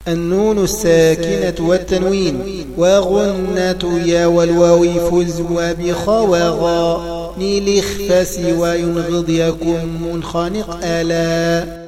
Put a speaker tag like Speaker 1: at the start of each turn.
Speaker 1: النون الساكنة والتنوين. وغنة يا والواو فز وبخا وغا نيل اخفس وينغض يكن منخنق ألا